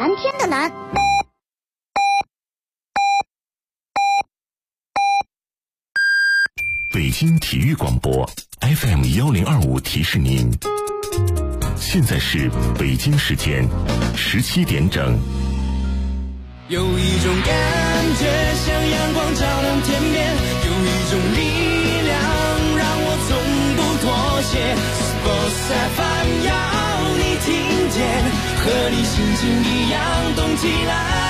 蓝天的蓝。 北京体育广播 FM1025 提示您，现在是北京时间17点整。 有一种感觉像阳光照亮天边，有一种力量让我从不妥协。Sports FM 要你听见，和你心情一样动起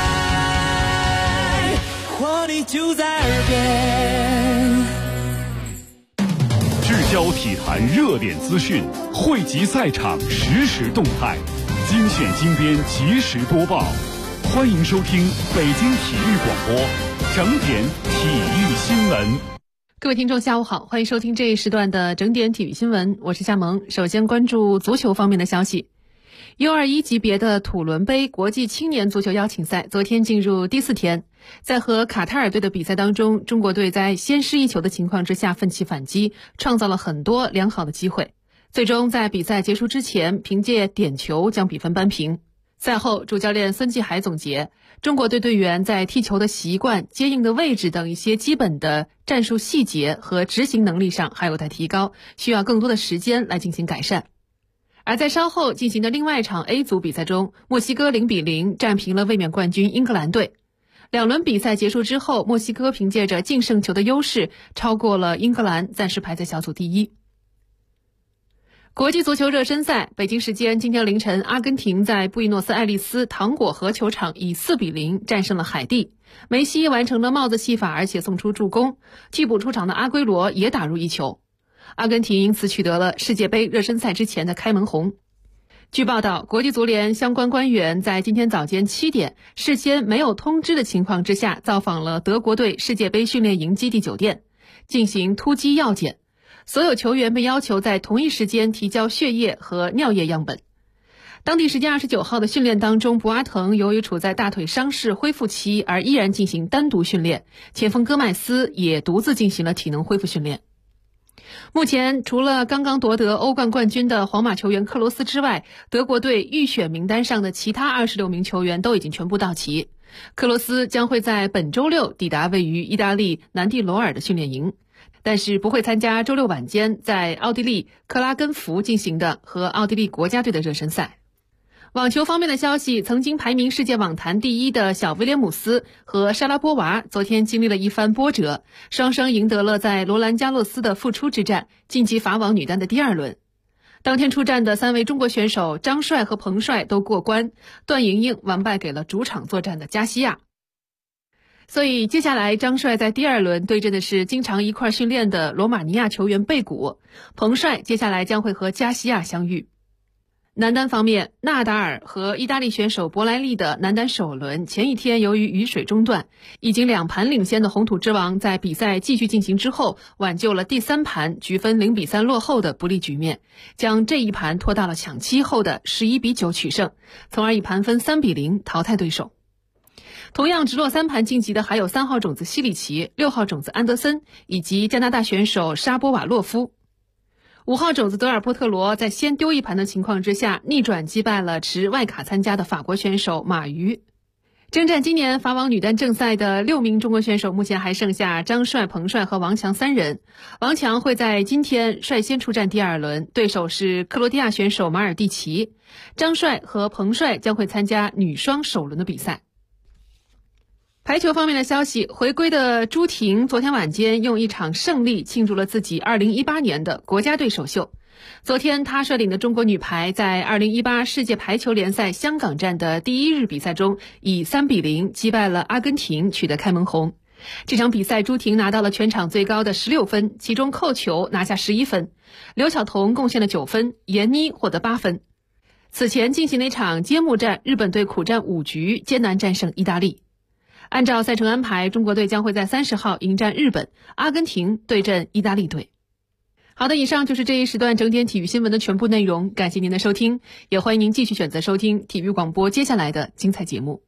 来，活力就在耳边。 聚焦体坛热点资讯，汇集赛场实时动态，精选精编及时播报。欢迎收听北京体育广播整点体育新闻。 各位听众下午好，欢迎收听这一时段的整点体育新闻，我是夏萌。首先关注足球方面的消息。U21级别的土伦杯国际青年足球邀请赛昨天进入第4天，在和卡塔尔队的比赛当中，中国队在先失一球的情况之下奋起反击，创造了很多良好的机会，最终在比赛结束之前凭借点球将比分扳平。赛后，主教练孙继海总结，中国队队员在踢球的习惯、接应的位置等一些基本的战术细节和执行能力上还有待提高，需要更多的时间来进行改善。而在稍后进行的另外一场 A 组比赛中，墨西哥0-0战平了卫冕冠军英格兰队。两轮比赛结束之后，墨西哥凭借着净胜球的优势超过了英格兰，暂时排在小组第一。国际足球热身赛，北京时间今天凌晨，阿根廷在布宜诺斯艾利斯糖果河球场以4-0战胜了海地。梅西完成了帽子戏法，而且送出助攻，替补出场的阿圭罗也打入一球。阿根廷因此取得了世界杯热身赛之前的开门红。据报道，国际足联相关官员在今天早间7点，事先没有通知的情况之下，造访了德国队世界杯训练营基地酒店，进行突击药检。所有球员被要求在同一时间提交血液和尿液样本。当地时间29号的训练当中，博阿滕由于处在大腿伤势恢复期而依然进行单独训练，前锋戈麦斯也独自进行了体能恢复训练。目前除了刚刚夺得欧冠冠军的皇马球员克罗斯之外，德国队预选名单上的其他26名球员都已经全部到齐。克罗斯将会在本周六抵达位于意大利南蒂罗尔的训练营，但是不会参加周六晚间在奥地利克拉根福进行的和奥地利国家队的热身赛。网球方面的消息，曾经排名世界网坛第1的小威廉姆斯和莎拉波娃昨天经历了一番波折，双双赢得了在罗兰加洛斯的复出之战，晋级法网女单的第2轮。当天出战的3位中国选手张帅和彭帅都过关，段莹莹完败给了主场作战的加西亚。所以接下来张帅在第2轮对阵的是经常一块训练的罗马尼亚球员贝古，彭帅接下来将会和加西亚相遇。男单方面，纳达尔和意大利选手博莱利的男单首轮前一天由于雨水中断，已经2盘领先的红土之王在比赛继续进行之后，挽救了第3盘局分0-3落后的不利局面，将这一盘拖到了抢七后的11-9取胜，从而以盘分3-0淘汰对手。同样直落3盘晋级的还有3号种子西里奇、6号种子安德森以及加拿大选手沙波瓦洛夫。5号种子德尔波特罗在先丢一盘的情况之下，逆转击败了持外卡参加的法国选手马瑜。征战今年法网女单正赛的6名中国选手，目前还剩下张帅、彭帅和王强3人。王强会在今天率先出战第2轮，对手是克罗地亚选手马尔蒂奇。张帅和彭帅将会参加女双首轮的比赛。排球方面的消息，回归的朱婷昨天晚间用一场胜利庆祝了自己2018年的国家队首秀。昨天她率领的中国女排在2018世界排球联赛香港站的第1日比赛中，以3-0击败了阿根廷，取得开门红。这场比赛朱婷拿到了全场最高的16分，其中扣球拿下11分，刘晓彤贡献了9分，闫妮获得8分。此前进行了一场揭幕战，日本队苦战5局，艰难战胜意大利。按照赛程安排，中国队将会在30号迎战日本，阿根廷对阵意大利队。好的，以上就是这一时段整点体育新闻的全部内容，感谢您的收听，也欢迎您继续选择收听体育广播接下来的精彩节目。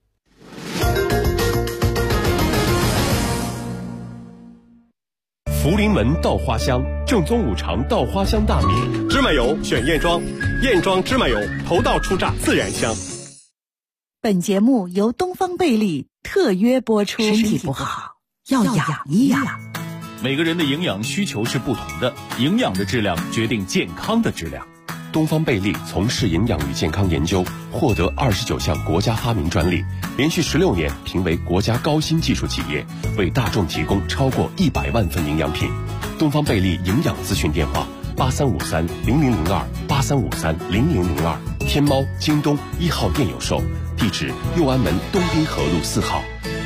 福临门稻花香，正宗五常稻花香大米，芝麻油选燕庄，燕庄芝麻油，头道出榨自然香。 本节目由东方贝利特约播出。身体不好要养一养。 每个人的营养需求是不同的，营养的质量决定健康的质量。 东方贝利从事营养与健康研究，获得29项国家发明专利，连续16年评为国家高新技术企业，为大众提供超过100万份营养品。东方贝利营养咨询电话8353-0002，8353-0002，天猫、京东1号店有售，地址右安门东滨河路4号。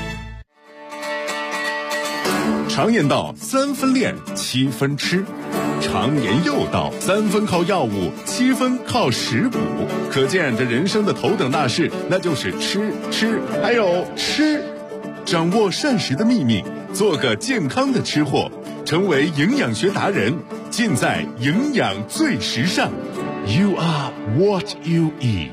常言道3分练7分吃，常言又道3分靠药物7分靠食补，可见这人生的头等大事那就是吃还有吃。掌握膳食的秘密，做个健康的吃货，成为营养学达人，尽在营养最时尚。 You are what you eat。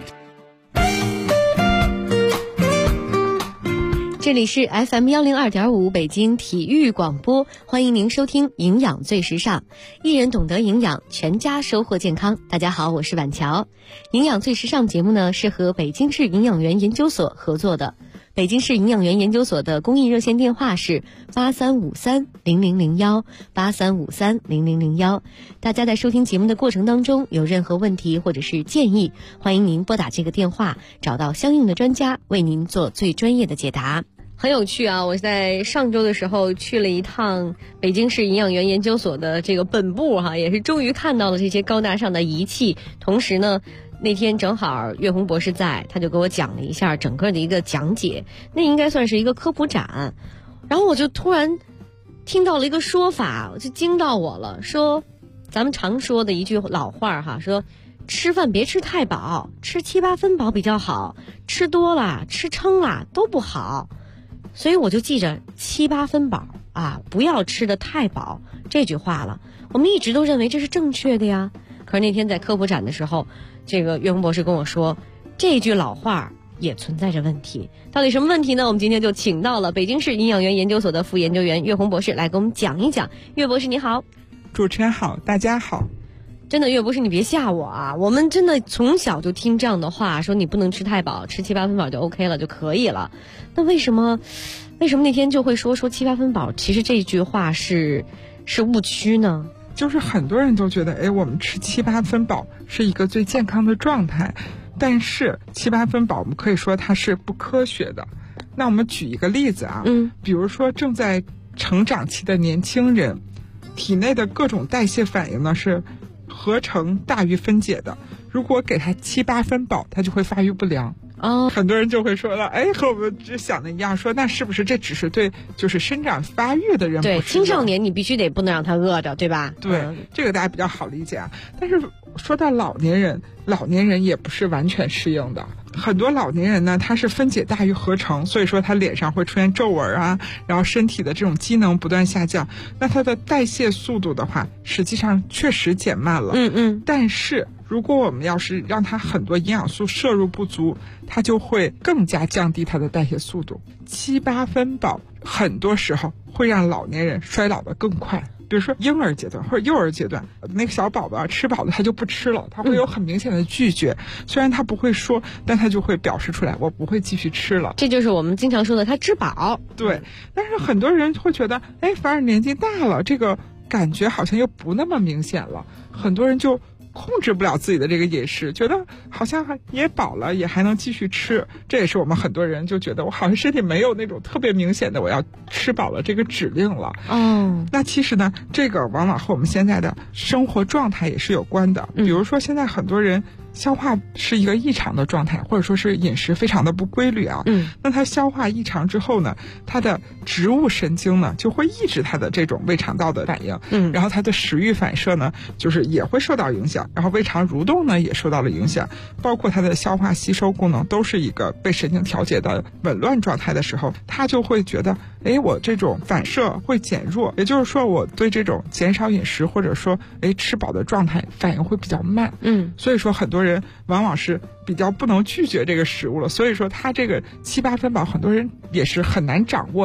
这里是 FM 102.5北京体育广播，欢迎您收听营养最时尚，一人懂得营养，全家收获健康。大家好，我是婉乔。营养最时尚节目呢是和北京市营养员研究所合作的。北京市营养员研究所的公益热线电话是8353-0001，8353-0001。大家在收听节目的过程当中有任何问题或者是建议，欢迎您拨打这个电话，找到相应的专家为您做最专业的解答。很有趣啊！我在上周的时候去了一趟北京市营养员研究所的这个本部也是终于看到了这些高大上的仪器。同时呢，那天正好岳红博士在，他就给我讲了一下整个的一个讲解，那应该算是一个科普展。然后我就突然听到了一个说法，就惊到我了，说咱们常说的一句老话说吃饭别吃太饱，吃7、8分饱比较好，吃多了吃撑了都不好。所以我就记着7、8分饱不要吃得太饱这句话了。我们一直都认为这是正确的呀，可是那天在科普展的时候，这个岳红博士跟我说，这句老话也存在着问题。到底什么问题呢？我们今天就请到了北京市营养员研究所的副研究员岳红博士来给我们讲一讲。岳博士你好。 主持人好，大家好。 真的岳博士你别吓我我们真的从小就听这样的话，说你不能吃太饱，吃7、8分饱就 OK 了就可以了。那为什么那天就会说7、8分饱，其实这句话是误区呢？ 就是很多人都觉得我们吃7、8分饱是一个最健康的状态，但是7、8分饱我们可以说它是不科学的。那我们举一个例子比如说正在成长期的年轻人，体内的各种代谢反应呢是合成大于分解的，如果给他7、8分饱，他就会发育不良。很多人就会说了，和我们只想的一样，说那是不是这只是对就是生长发育的人不适用？ 对，青少年你必须不能让他饿着，对吧？ 对，这个大家比较好理解但是说到老年人也不是完全适应的。很多老年人呢，他是分解大于合成，所以说他脸上会出现皱纹然后身体的这种机能不断下降，那他的代谢速度的话，实际上确实减慢了。但是如果我们要是让他很多营养素摄入不足，他就会更加降低他的代谢速度。7、8分饱很多时候会让老年人衰老的更快。比如说婴儿阶段或者幼儿阶段，那个小宝宝吃饱了他就不吃了，他会有很明显的拒绝，虽然他不会说，但他就会表示出来，我不会继续吃了。 这就是我们经常说的他吃饱。 对，但是很多人会觉得反而年纪大了，这个感觉好像又不那么明显了，很多人就控制不了自己的这个饮食，觉得好像也饱了，也还能继续吃。这也是我们很多人就觉得我好像身体没有那种特别明显的我要吃饱了这个指令了。那其实呢，这个往往和我们现在的生活状态也是有关的。比如说现在很多人消化是一个异常的状态，或者说是饮食非常的不规律那它消化异常之后呢，它的植物神经呢就会抑制它的这种胃肠道的反应然后它的食欲反射呢就是也会受到影响，然后胃肠蠕动呢也受到了影响，包括它的消化吸收功能都是一个被神经调节的紊乱状态的时候，它就会觉得我这种反射会减弱，也就是说我对这种减少饮食或者说吃饱的状态反应会比较慢所以说很多人往往是比较不能拒绝这个食物了，所以说他这个7、8分饱很多人也是很难掌握的。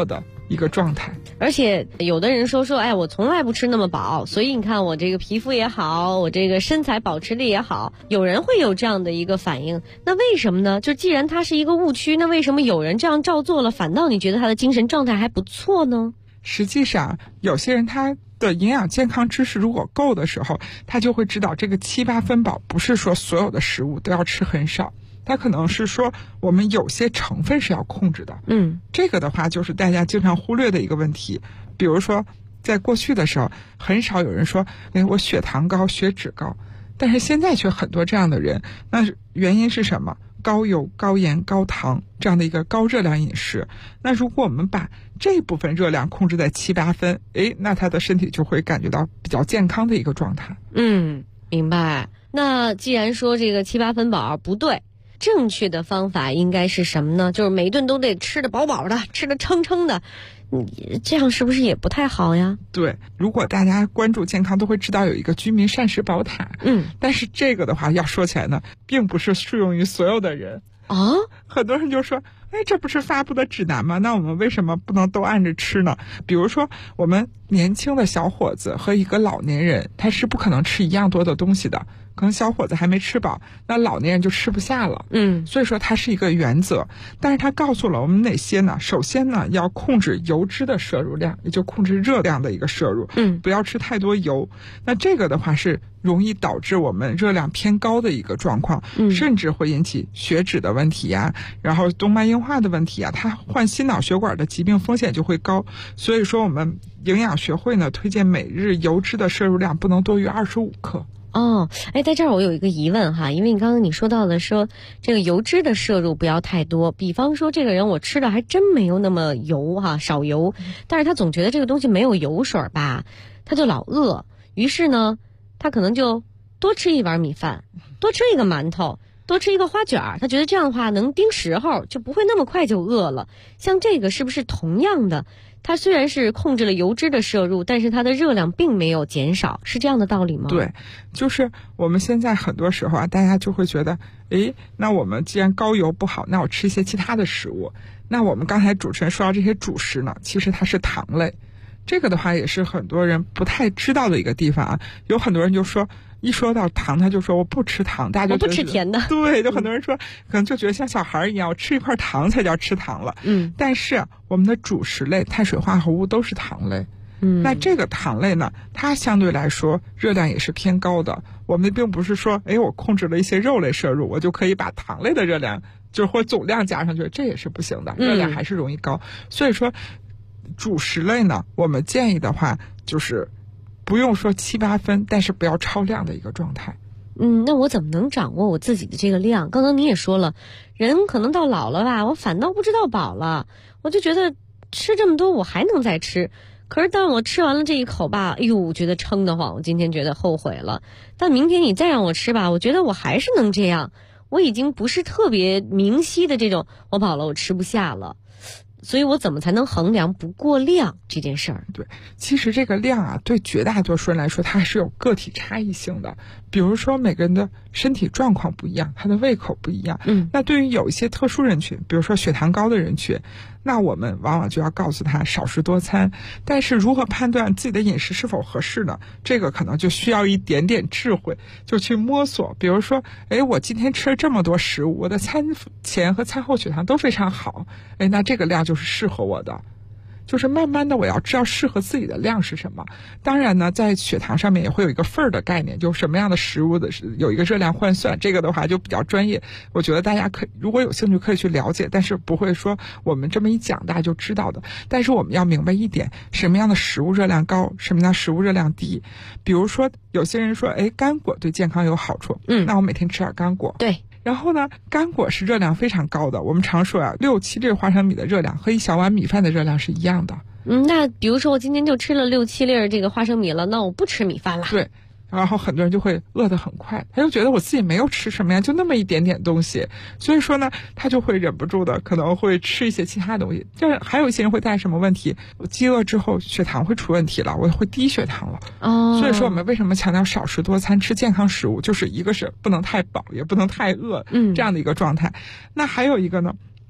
一个状态。 而且有的人说，哎，我从来不吃那么饱，所以你看我这个皮肤也好，我这个身材保持力也好，有人会有这样的一个反应。那为什么呢？就既然它是一个误区，那为什么有人这样照做了，反倒你觉得他的精神状态还不错呢？ 实际上有些人他的营养健康知识如果够的时候，他就会知道这个7、8分饱不是说所有的食物都要吃很少，它可能是说我们有些成分是要控制的。这个的话就是大家经常忽略的一个问题。比如说在过去的时候，很少有人说我血糖高血脂高，但是现在却很多这样的人。那原因是什么？高油高盐高糖这样的一个高热量饮食。那如果我们把这部分热量控制在7、8分，那他的身体就会感觉到比较健康的一个状态。 明白。那既然说这个7、8分饱不对，正确的方法应该是什么呢？就是每一顿都得吃得饱饱的，吃得撑撑的，这样是不是也不太好呀？ 对，如果大家关注健康都会知道有一个居民膳食宝塔。但是这个的话要说起来呢，并不是适用于所有的人啊。 很多人就说这不是发布的指南吗？那我们为什么不能都按着吃呢？比如说我们年轻的小伙子和一个老年人，他是不可能吃一样多的东西的，可能小伙子还没吃饱，那老年人就吃不下了。所以说它是一个原则。但是它告诉了我们哪些呢？首先呢，要控制油脂的摄入量，也就控制热量的一个摄入。不要吃太多油。那这个的话是容易导致我们热量偏高的一个状况，甚至会引起血脂的问题呀，然后动脉硬化的问题啊，它患心脑血管的疾病风险就会高。所以说我们营养学会呢推荐每日油脂的摄入量不能多于25克。 在这儿我有一个疑问哈，因为你刚刚你说到了说这个油脂的摄入不要太多，比方说这个人我吃的还真没有那么油哈，少油，但是他总觉得这个东西没有油水吧，他就老饿，于是呢他可能就多吃一碗米饭，多吃一个馒头，多吃一个花卷，他觉得这样的话能盯时候，就不会那么快就饿了。像这个是不是同样的，它虽然是控制了油脂的摄入，但是它的热量并没有减少，是这样的道理吗？ 对，就是我们现在很多时候大家就会觉得那我们既然高油不好，那我吃一些其他的食物。那我们刚才主持人说到这些主食呢，其实它是糖类。这个的话也是很多人不太知道的一个地方啊。有很多人就说一说到糖他就说我不吃糖，大家就觉得我不吃甜的。 对，就很多人说可能就觉得像小孩一样，我吃一块糖才叫吃糖了。但是我们的主食类碳水化合物都是糖类。那这个糖类呢，它相对来说热量也是偏高的。我们并不是说我控制了一些肉类摄入，我就可以把糖类的热量就是或总量加上去，这也是不行的，热量还是容易高。所以说主食类呢，我们建议的话就是不用说7、8分，但是不要超量的一个状态。 那我怎么能掌握我自己的这个量？刚刚你也说了，人可能到老了吧，我反倒不知道饱了，我就觉得吃这么多我还能再吃，可是当我吃完了这一口吧，我觉得撑得慌，我今天觉得后悔了。但明天你再让我吃吧，我觉得我还是能这样，我已经不是特别明晰的这种我饱了我吃不下了。所以我怎么才能衡量不过量这件事儿？ 对，其实这个量啊，对绝大多数人来说，它是有个体差异性的。比如说每个人的身体状况不一样，他的胃口不一样。那对于有一些特殊人群，比如说血糖高的人群，那我们往往就要告诉他少食多餐。但是如何判断自己的饮食是否合适呢？这个可能就需要一点点智慧，就去摸索。比如说我今天吃了这么多食物，我的餐前和餐后血糖都非常好，那这个量就是适合我的。就是慢慢的我要知道适合自己的量是什么。当然呢，在血糖上面也会有一个份儿的概念，就什么样的食物的有一个热量换算，这个的话就比较专业，我觉得大家可以如果有兴趣可以去了解，但是不会说我们这么一讲大家就知道的。但是我们要明白一点，什么样的食物热量高，什么样的食物热量低。比如说有些人说干果对健康有好处，那我每天吃点干果。 对， 然后呢，干果是热量非常高的。我们常说6、7粒花生米的热量和一小碗米饭的热量是一样的。 那比如说我今天就吃了6、7粒这个花生米了，那我不吃米饭了。 对，然后很多人就会饿得很快，他就觉得我自己没有吃什么呀，就那么一点点东西，所以说呢，他就会忍不住的可能会吃一些其他东西。就是还有一些人会带什么问题，我饥饿之后血糖会出问题了，我会低血糖了。所以说我们为什么强调少食多餐，吃健康食物，就是一个是不能太饱，也不能太饿，这样的一个状态。那还有一个呢，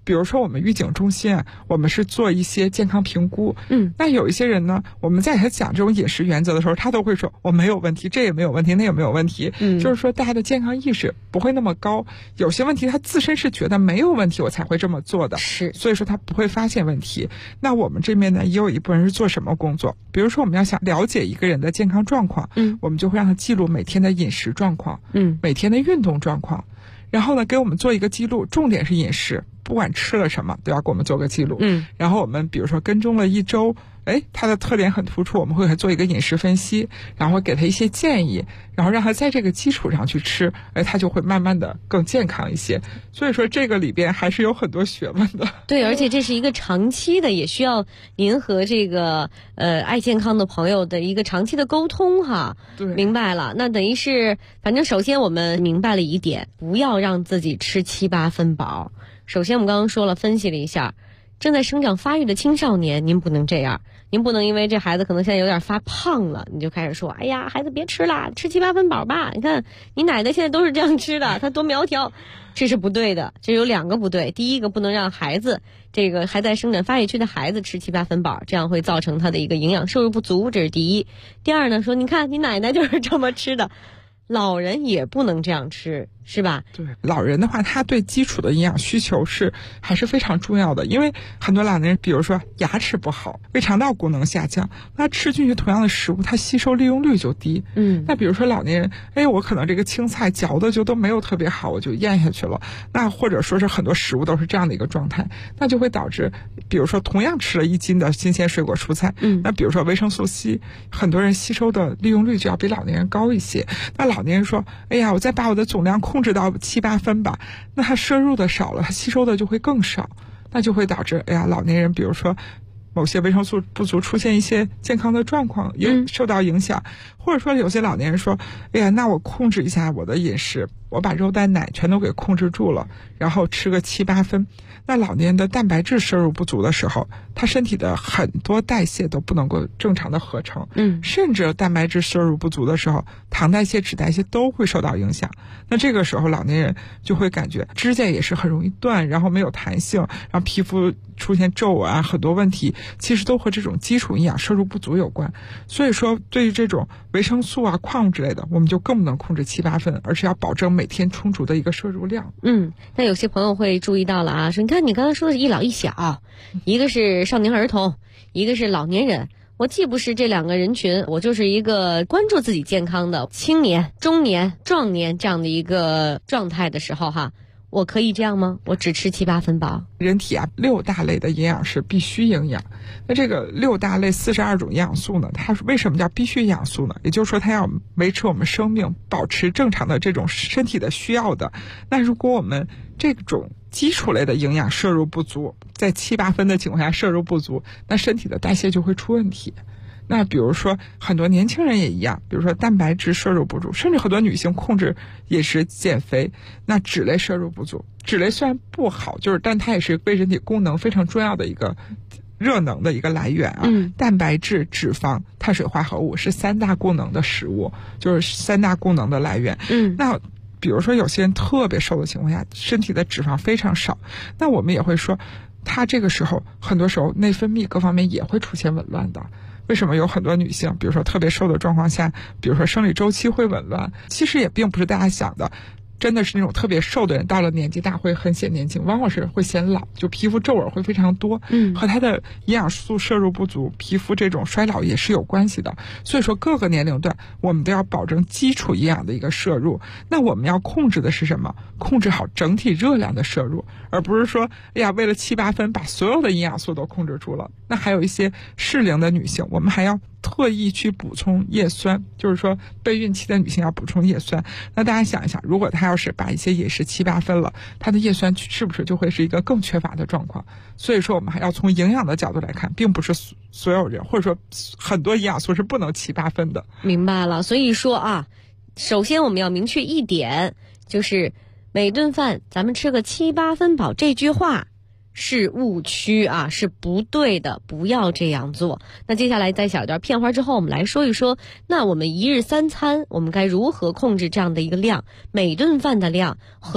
比如说我们预警中心啊，我们是做一些健康评估。那有一些人呢，我们在给他讲这种饮食原则的时候，他都会说我没有问题，这也没有问题，那也没有问题。就是说大家的健康意识不会那么高，有些问题他自身是觉得没有问题我才会这么做的， 是， 所以说他不会发现问题。那我们这边呢，也有一部分人是做什么工作？比如说我们要想了解一个人的健康状况，我们就会让他记录每天的饮食状况，每天的运动状况，然后呢给我们做一个记录，重点是饮食，不管吃了什么都要给我们做个记录。然后我们比如说跟踪了1周，他的特点很突出，我们会给他做一个饮食分析，然后给他一些建议，然后让他在这个基础上去吃，他就会慢慢的更健康一些。所以说这个里边还是有很多学问的。 对，而且这是一个长期的，也需要您和这个爱健康的朋友的一个长期的沟通哈。 对， 明白了。那等于是，反正首先我们明白了一点，不要让自己吃7、8分饱。首先我们刚刚说了，分析了一下，正在生长发育的青少年，您不能这样，您不能因为这孩子可能现在有点发胖了，你就开始说，哎呀，孩子别吃了，吃7、8分饱吧。你看你奶奶现在都是这样吃的，她多苗条，这是不对的。这有2个不对。第一个，不能让孩子，这个还在生长发育期的孩子吃7、8分饱，这样会造成他的一个营养摄入不足，这是第一。第二呢，说你看你奶奶就是这么吃的，老人也不能这样吃，是吧？ 对，老人的话，他对基础的营养需求还是非常重要的。因为很多老年人，比如说牙齿不好，胃肠道功能下降，那吃进去同样的食物，它吸收利用率就低。那比如说老年人，我可能这个青菜嚼的就都没有特别好，我就咽下去了。那或者说是很多食物都是这样的一个状态，那就会导致，比如说同样吃了1斤的新鲜水果蔬菜，那比如说维生素 C， 很多人吸收的利用率就要比老年人高一些。那老年人说，哎呀，我再把我的总量控制到7、8分吧，那他摄入的少了，他吸收的就会更少，那就会导致老年人比如说某些维生素不足，出现一些健康的状况也受到影响。或者说有些老年人说，那我控制一下我的饮食，我把肉蛋奶全都给控制住了，然后吃个7、8分。那老年人的蛋白质摄入不足的时候，他身体的很多代谢都不能够正常的合成，甚至蛋白质摄入不足的时候，糖代谢、脂代谢都会受到影响。那这个时候老年人就会感觉指甲也是很容易断，然后没有弹性，然后皮肤出现皱纹啊，很多问题其实都和这种基础营养摄入不足有关。所以说对于这种维生素啊、矿物之类的，我们就更不能控制7、8分，而是要保证每天充足的一个摄入量。 那有些朋友会注意到了啊，说你看你刚才说的是一老一小，一个是少年儿童，一个是老年人。我既不是这2个人群，我就是一个关注自己健康的青年、中年、壮年这样的一个状态的时候哈，我可以这样吗？我只吃7、8分饱？ 人体啊，6大类的营养是必须营养。那这个6大类42种营养素呢，它为什么叫必须营养素呢？也就是说它要维持我们生命，保持正常的这种身体的需要的。那如果我们这种基础类的营养摄入不足，在7、8分的情况下摄入不足，那身体的代谢就会出问题。那比如说很多年轻人也一样，比如说蛋白质摄入不足，甚至很多女性控制饮食减肥，那脂类摄入不足。脂类虽然不好，但它也是为人体功能非常重要的一个热能的一个来源啊。蛋白质、脂肪、碳水化合物是3大功能的食物，就是3大功能的来源。那比如说有些人特别瘦的情况下，身体的脂肪非常少，那我们也会说他这个时候很多时候内分泌各方面也会出现紊乱的。为什么有很多女性比如说特别瘦的状况下，比如说生理周期会紊乱，其实也并不是大家想的真的是那种特别瘦的人到了年纪大会很显年轻，往往是会显老，就皮肤皱纹会非常多，和他的营养素摄入不足，皮肤这种衰老也是有关系的。所以说各个年龄段我们都要保证基础营养的一个摄入。那我们要控制的是什么？控制好整体热量的摄入，而不是说为了7、8分把所有的营养素都控制住了。那还有一些适龄的女性，我们还要特意去补充叶酸，就是说备孕期的女性要补充叶酸。那大家想一想，如果她要是把一些饮食7、8分了，她的叶酸是不是就会是一个更缺乏的状况？所以说我们还要从营养的角度来看，并不是所有人或者说很多营养素是不能7、8分的。 明白了。所以说啊，首先我们要明确一点，就是每顿饭咱们吃个7、8分饱这句话是误区啊，是不对的，不要这样做。那接下来在小段片花之后，我们来说一说，那我们1日3餐我们该如何控制这样的一个量，每顿饭的量和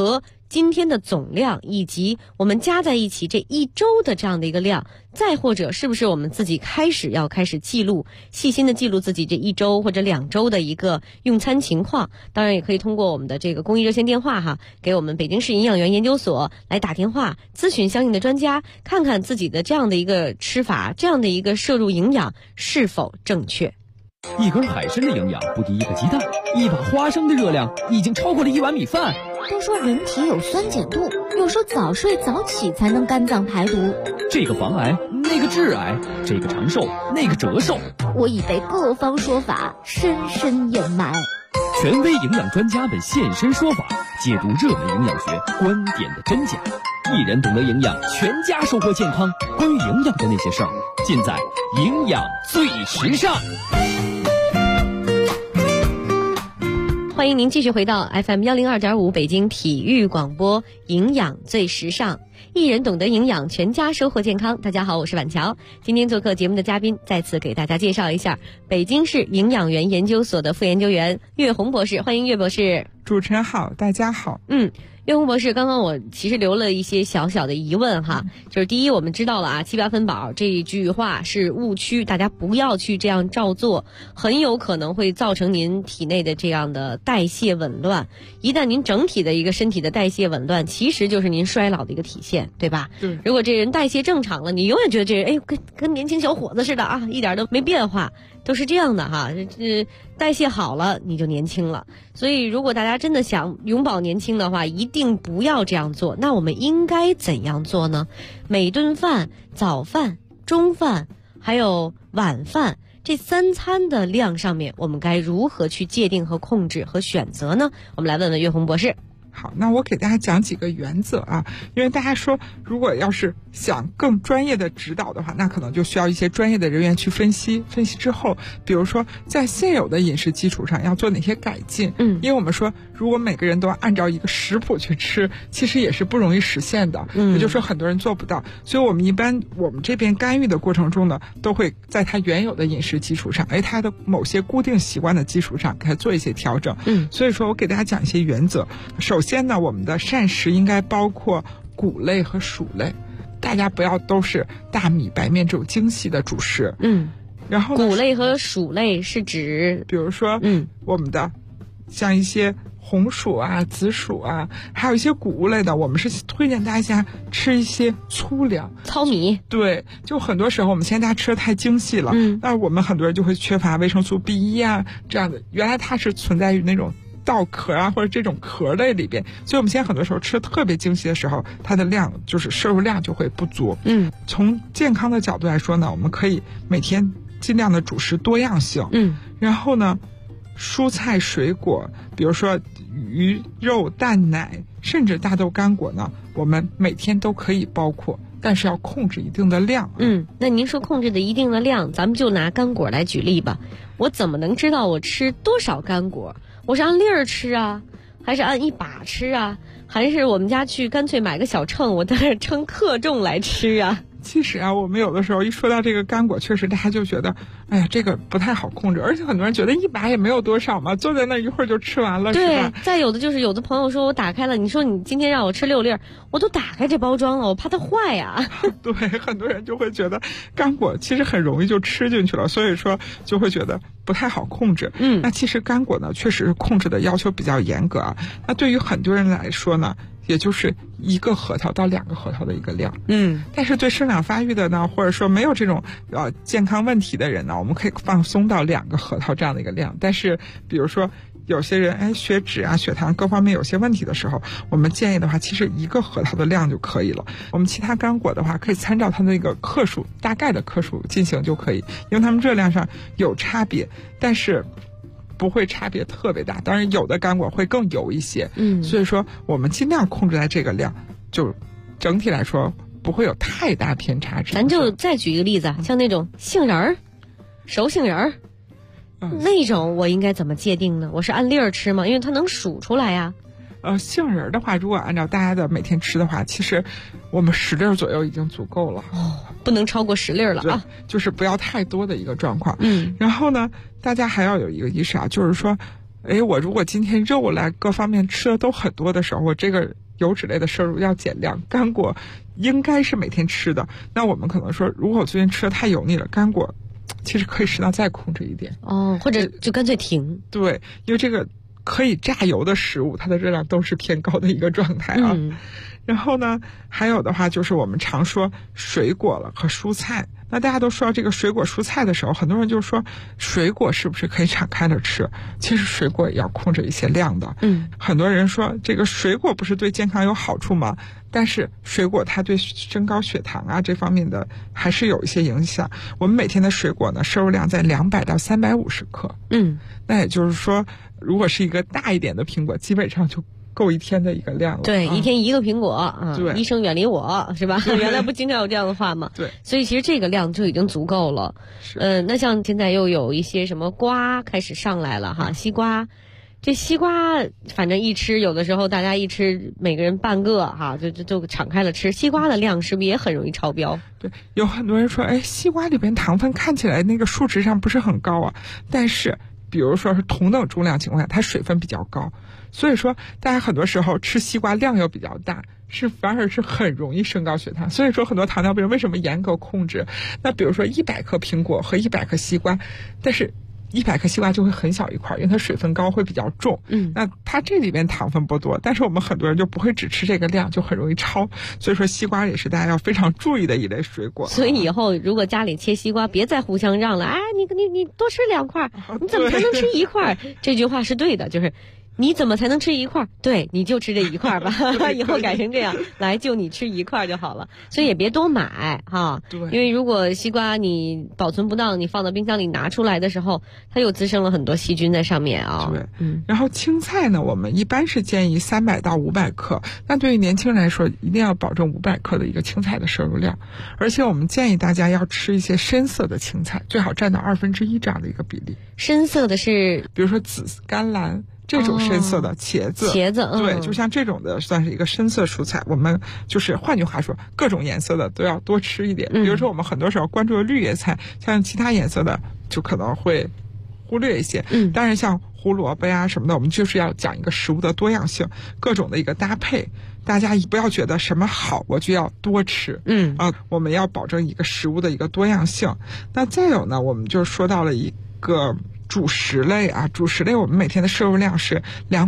今天的总量，以及我们加在一起这一周的这样的一个量，再或者是不是我们自己开始记录，细心的记录自己这一周或者2周的一个用餐情况。当然也可以通过我们的这个公益热线电话给我们北京市营养元研究所来打电话咨询相应的专家，看看自己的这样的一个吃法，这样的一个摄入营养是否正确。 一根海参的营养不敌1个鸡蛋，一把花生的热量已经超过了1碗米饭。 都说人体有酸碱度，又说早睡早起才能肝脏排毒。 这个防癌，那个致癌，这个长寿，那个折寿。 我已被各方说法深深掩埋。 权威营养专家们现身说法，解读热门营养学观点的真假。一人懂得营养，全家收获健康。关于营养的那些事儿，尽在营养最时尚。 欢迎您继续回到 FM 102.5北京体育广播，营养最时尚，一人懂得营养，全家收获健康。大家好，我是婉乔。今天做客节目的嘉宾，再次给大家介绍一下北京市营养元研究所的副研究员岳红博士。欢迎岳博士。 主持人好，大家好。 岳红博士，刚刚我其实留了一些小小的疑问就是第一，我们知道了7、8分饱这一句话是误区，大家不要去这样照做，很有可能会造成您体内的这样的代谢紊乱。一旦您整体的一个身体的代谢紊乱，其实就是您衰老的一个体现，对吧？ 对。 如果这人代谢正常了，你永远觉得这人跟年轻小伙子似的一点都没变化，都是这样的代谢好了你就年轻了。所以如果大家真的想永葆年轻的话，一定不要这样做。那我们应该怎样做呢？每顿饭，早饭、中饭还有晚饭这3餐的量上面，我们该如何去界定和控制和选择呢？我们来问问岳红博士。 好，那我给大家讲几个原则因为大家说如果要是想更专业的指导的话，那可能就需要一些专业的人员去分析之后，比如说在现有的饮食基础上要做哪些改进。因为我们说如果每个人都按照一个食谱去吃，其实也是不容易实现的，也就是说很多人做不到。所以我们这边干预的过程中呢，都会在他原有的饮食基础上，他的某些固定习惯的基础上给他做一些调整。所以说我给大家讲一些原则。首先呢，我们的膳食应该包括谷类和薯类，大家不要都是大米白面这种精细的主食。然后谷类和薯类是指比如说我们的像一些红薯紫薯还有一些谷物类的，我们是推荐大家吃一些粗粮、 糙米。 对，就很多时候我们现在大家吃的太精细了，那我们很多人就会缺乏维生素 B1 这样的，原来它是存在于那种稻壳或者这种壳类里边，所以我们现在很多时候吃特别精细的时候，它的量就是摄入量就会不足。从健康的角度来说呢，我们可以每天尽量的主食多样性。然后呢，蔬菜水果，比如说鱼肉蛋奶甚至大豆干果呢，我们每天都可以包括，但是要控制一定的量。 那您说控制的一定的量，咱们就拿干果来举例吧。我怎么能知道我吃多少干果？我是按粒儿吃还是按一把吃还是我们家去干脆买个小秤，我在那称克重来吃其实我们有的时候一说到这个干果，确实大家就觉得这个不太好控制，而且很多人觉得一把也没有多少嘛，坐在那一会儿就吃完了。 对， 是吧？ 再有的就是有的朋友说我打开了，你说你今天让我吃6粒，我都打开这包装了，我怕它坏对，很多人就会觉得干果其实很容易就吃进去了，所以说就会觉得不太好控制。那其实干果呢，确实是控制的要求比较严格那对于很多人来说呢，也就是1个核桃到2个核桃的一个量。但是对生长发育的呢，或者说没有这种健康问题的人呢，我们可以放松到2个核桃这样的一个量。但是比如说有些人血脂血糖各方面有些问题的时候，我们建议的话，其实1个核桃的量就可以了。我们其他干果的话，可以参照它的那个克数，大概的克数进行就可以，因为它们热量上有差别，但是不会差别特别大，当然有的干果会更油一些。所以说我们尽量控制在这个量，就整体来说不会有太大偏差。 咱就再举一个例子像那种杏仁儿、熟杏仁儿那种我应该怎么界定呢？我是按粒儿吃吗？因为它能数出来杏仁的话，如果按照大家的每天吃的话，其实我们10粒左右已经足够了不能超过10粒了就是不要太多的一个状况。然后呢，大家还要有一个意识就是说我如果今天肉类各方面吃的都很多的时候，我这个油脂类的摄入要减量，干果应该是每天吃的。那我们可能说，如果我最近吃的太油腻了，干果其实可以适当再控制一点或者就干脆停。 对，因为这个可以榨油的食物，它的热量都是偏高的一个状态啊。然后呢，还有的话就是我们常说水果了和蔬菜。那大家都说到这个水果蔬菜的时候，很多人就说水果是不是可以敞开了吃？其实水果也要控制一些量的。很多人说这个水果不是对健康有好处吗？但是水果它对升高血糖啊这方面的还是有一些影响。我们每天的水果呢，摄入量在200到350克。那也就是说，如果是一个大一点的苹果，基本上就够一天的一个量了。 对，一天一个苹果对， 医生远离我，是吧？原来不经常有这样的话吗？ 对， 所以其实这个量就已经足够了。那像现在又有一些什么瓜开始上来了哈，西瓜。这西瓜反正一吃，有的时候大家一吃每个人半个哈，就敞开了吃。西瓜的量是不是也很容易超标？ 对，有很多人说，西瓜里边糖分看起来那个数值上不是很高啊，但是比如说是同等重量情况下，它水分比较高，所以说大家很多时候吃西瓜量又比较大，反而是很容易升高血糖。所以说很多糖尿病为什么严格控制？那比如说100克苹果和100克西瓜，但是100克西瓜就会很小一块，因为它水分高，会比较重。那它这里边糖分不多，但是我们很多人就不会只吃这个量，就很容易超。所以说西瓜也是大家要非常注意的一类水果。 所以以后如果家里切西瓜，别再互相让了，你多吃2块，你怎么才能吃1块？这句话是对的，就是你怎么才能吃1块？对，你就吃这1块吧。以后改成这样，来就你吃1块就好了。所以也别多买哈。 对， 因为如果西瓜你保存不当，你放到冰箱里拿出来的时候，它又滋生了很多细菌在上面啊。 对，然后青菜呢，我们一般是建议300到500克。那对于年轻人来说，一定要保证500克的一个青菜的摄入量，而且我们建议大家要吃一些深色的青菜，最好占到1/2这样的一个比例。 深色的是， 比如说紫甘蓝。这种深色的茄子，对，就像这种的算是一个深色蔬菜。我们就是换句话说，各种颜色的都要多吃一点。比如说我们很多时候关注的绿叶菜，像其他颜色的就可能会忽略一些。当然像胡萝卜呀什么的，我们就是要讲一个食物的多样性，各种的一个搭配。大家不要觉得什么好我就要多吃，我们要保证一个食物的一个多样性。那再有呢，我们就说到了一个主食类啊，主食类我们每天的摄入量是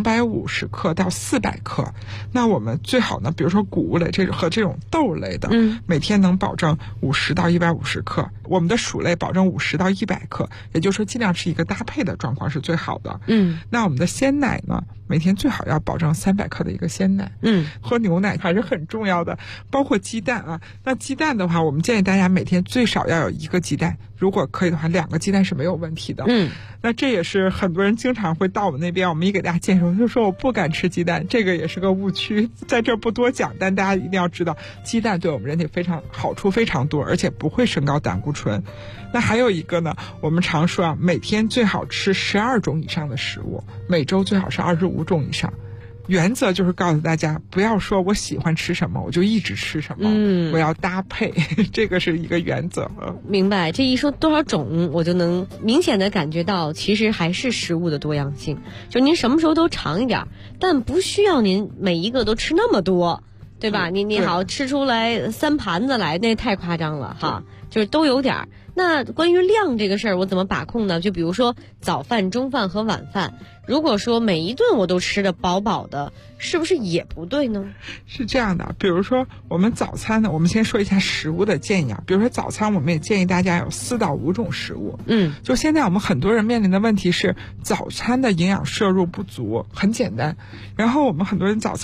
250克到400克。那我们最好呢，比如说谷物类这种豆类的，每天能保证50到150克。我们的薯类保证50到100克，也就是说尽量是一个搭配的状况是最好的。那我们的鲜奶呢，每天最好要保证300克的一个鲜奶。喝牛奶还是很重要的，包括鸡蛋啊。那鸡蛋的话，我们建议大家每天最少要有1个鸡蛋，如果可以的话2个鸡蛋是没有问题的。那这也是很多人经常会到我们那边，我们一给大家介绍就说我不敢吃鸡蛋，这个也是个误区，在这不多讲，但大家一定要知道鸡蛋对我们人体好处非常多，而且不会升高胆固醇。那还有一个呢，我们常说每天最好吃12种以上的食物，每周最好是25种以上。原则就是告诉大家，不要说我喜欢吃什么我就一直吃什么，我要搭配，这个是一个原则。 明白，这一说多少种，我就能明显的感觉到，其实还是食物的多样性。就您什么时候都尝一点，但不需要您每一个都吃那么多，对吧？你好吃出来3盘子来，那太夸张了哈，就是都有点。那关于量这个事儿，我怎么把控呢？就比如说早饭、中饭和晚饭，如果说每一顿我都吃得饱饱的，是不是也不对呢？ 是这样的，比如说我们早餐呢，我们先说一下食物的建议啊。比如说早餐，我们也建议大家有4到5种食物。就现在我们很多人面临的问题是早餐的营养摄入不足，很简单。然后我们很多人早餐